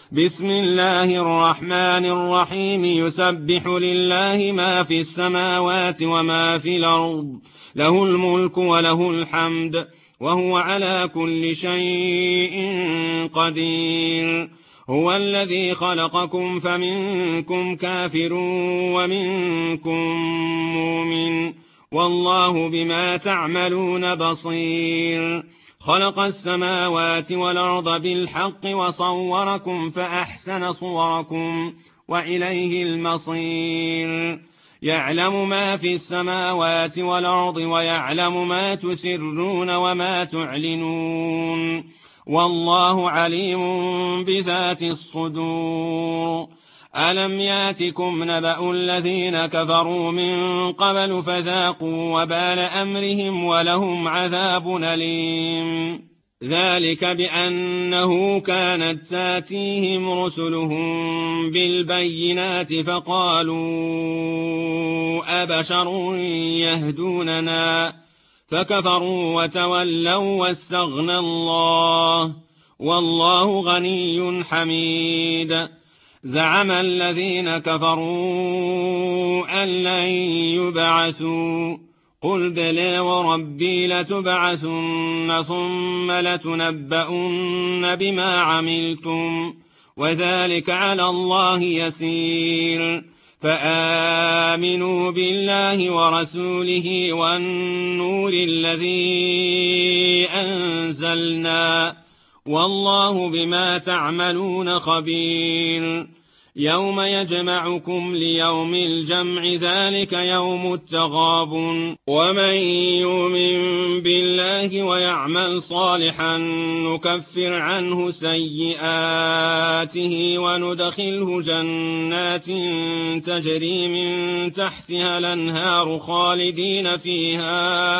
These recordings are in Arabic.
بسم الله الرحمن الرحيم. يسبح لله ما في السماوات وما في الأرض، له الملك وله الحمد، وهو على كل شيء قدير. هو الذي خلقكم فمنكم كافر ومنكم مؤمن، والله بما تعملون بصير. خلق السماوات والأرض بالحق وصوركم فأحسن صوركم وإليه المصير. يعلم ما في السماوات والأرض ويعلم ما تسرون وما تعلنون، والله عليم بذات الصدور. ألم ياتكم نبأ الذين كفروا من قبل فذاقوا وبال أمرهم ولهم عذاب أليم. ذلك بأنه كانت تاتيهم رسلهم بالبينات فقالوا أبشر يهدوننا، فكفروا وتولوا واستغنى الله، والله غني حميد. زعم الذين كفروا أن لن يبعثوا، قل بلى وربي لتبعثن ثم لتنبؤن بما عملتم، وذلك على الله يسير. فآمنوا بالله ورسوله والنور الذي أنزلنا، والله بما تعملون خبير. يوم يجمعكم ليوم الجمع، ذلك يوم التغابن. ومن يؤمن بالله ويعمل صالحا نكفر عنه سيئاته وندخله جنات تجري من تحتها الأنهار خالدين فيها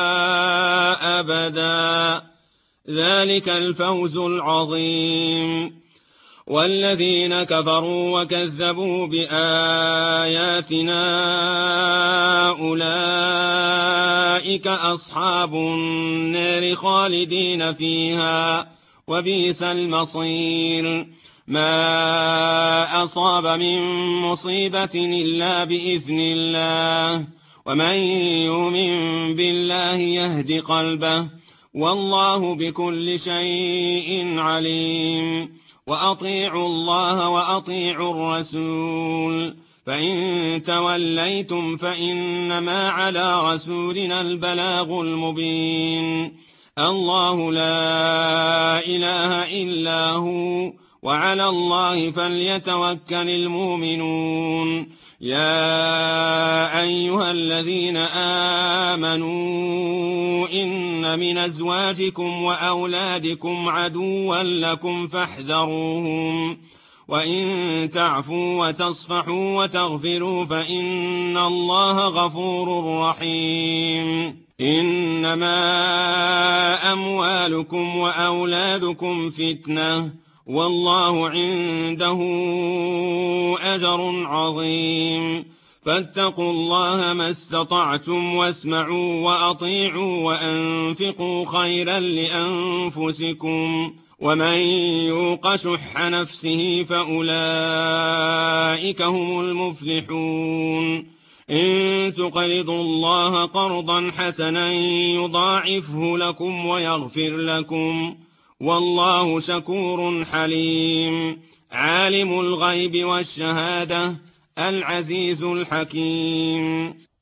أبدا، ذلك الفوز العظيم. والذين كفروا وكذبوا بآياتنا أولئك أصحاب النار خالدين فيها، وبئس المصير. ما أصاب من مصيبة إلا بإذن الله، ومن يؤمن بالله يهد قلبه، والله بكل شيء عليم. وأطيعوا الله وأطيعوا الرسول، فإن توليتم فإنما على رسولنا البلاغ المبين. الله لا إله إلا هو، وعلى الله فليتوكل المؤمنون. يا أيها الذين آمنوا إن من أزواجكم وأولادكم عدوا لكم فاحذروهم، وإن تعفوا وتصفحوا وتغفروا فإن الله غفور رحيم. إنما أموالكم وأولادكم فتنة، والله عنده أجر عظيم. فاتقوا الله ما استطعتم واسمعوا وأطيعوا وأنفقوا خيرا لأنفسكم، ومن يوق شح نفسه فأولئك هم المفلحون. إن تقرضوا الله قرضا حسنا يضاعفه لكم ويغفر لكم، والله شكور حليم. عالم الغيب والشهادة العزيز الحكيم.